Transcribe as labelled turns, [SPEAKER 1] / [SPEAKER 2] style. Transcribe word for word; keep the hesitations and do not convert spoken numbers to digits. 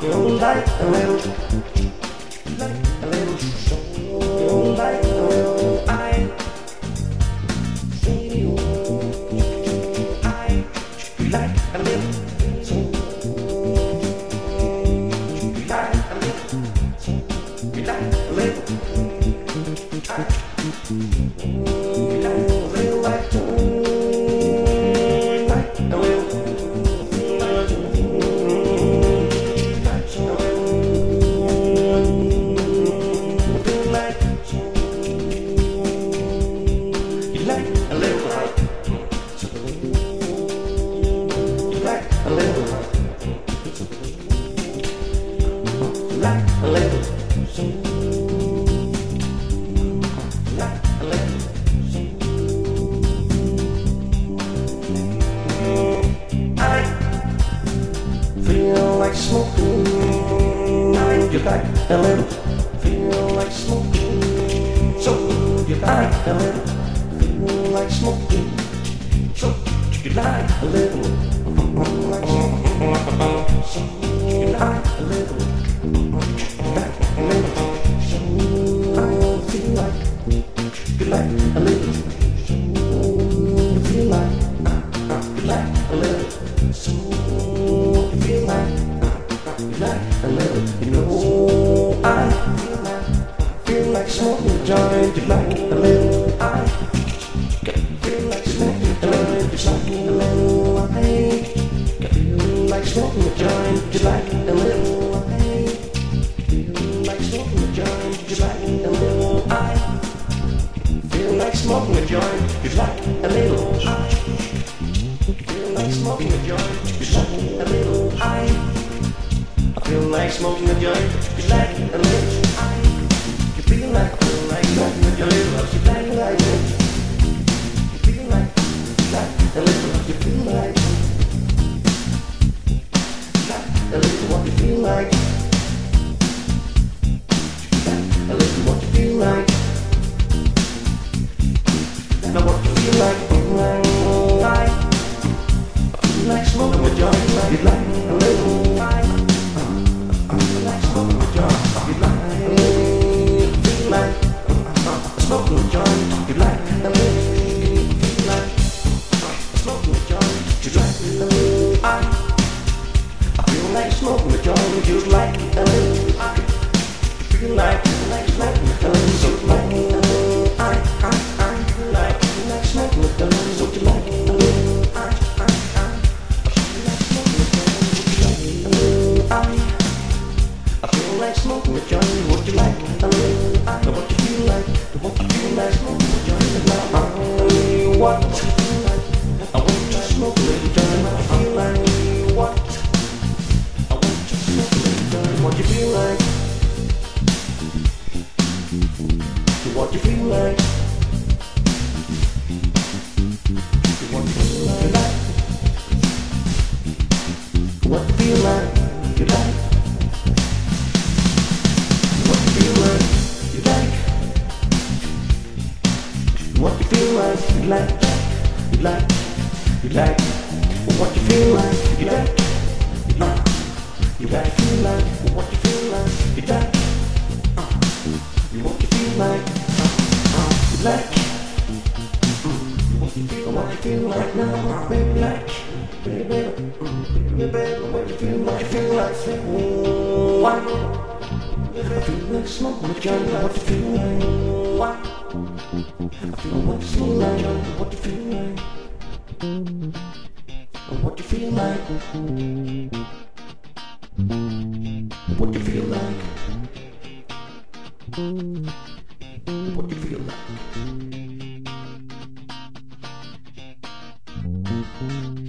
[SPEAKER 1] feel like a little, like a little soul, like a little. I feel, I feel like a little soul, feel like a little, feel like a little. I feel like, feel like. Like a little, like a little. I feel like smoking. You like a little, feel like smoking. So you like a little, feel like smoking. So you like a little, like smoking. So you like a little. You like a little, you feel like, uh, uh, you like a little, so you feel like, uh, uh, you like a little, you know, I feel like, feel like smoking a joint, you like a little, I feel like smoking a joint, you like a little, I feel like smoking a joint, you like a little, I feel like smoking a joint, you like a little, I feel like smoking a joint, just like a little I feel like smoking a joint, just like a little I I feel like smoking a joint, just like a little I You feel like, feel like smoking a joint, just like a little You feel like, like a little, you feel like Like a little what you feel like Like a little what you feel like Now what you feel like, feel like, I feel like smoking a joint, you like a little like, I feel like smoking a joint, you like a little, feel like, smoking a joint, you like a little, feel like, smoking a joint, you like a little, I, I feel like smoking a joint, you like a little, I, feel like, like smoking a joint, so like a little, I, I. Smoking with the lungs, what you like a little, I, I, I I feel like smoking with Johnny, what you like a little, I what you feel like, what you feel like smoking with Johnny, like, I what I want to smoke with Johnny, what I feel like, what I want to smoke with Johnny, what you feel like, what you feel like. What you feel like, what you feel like, you like. What you feel like, you like. What you feel like, you like, you like, you like. What you feel like, you like, uh, you like. Feel like, what you feel like, you like, uh, what you feel like, uh, uh, you like. What you feel, what you feel like now, baby, like, baby, baby, baby, baby, what you feel, what you feel like, say, why? I feel like smoking a joint, what you feel like, why? I feel what you feel like, what you feel like, what you feel like, what you feel like, what you feel like. Thank you.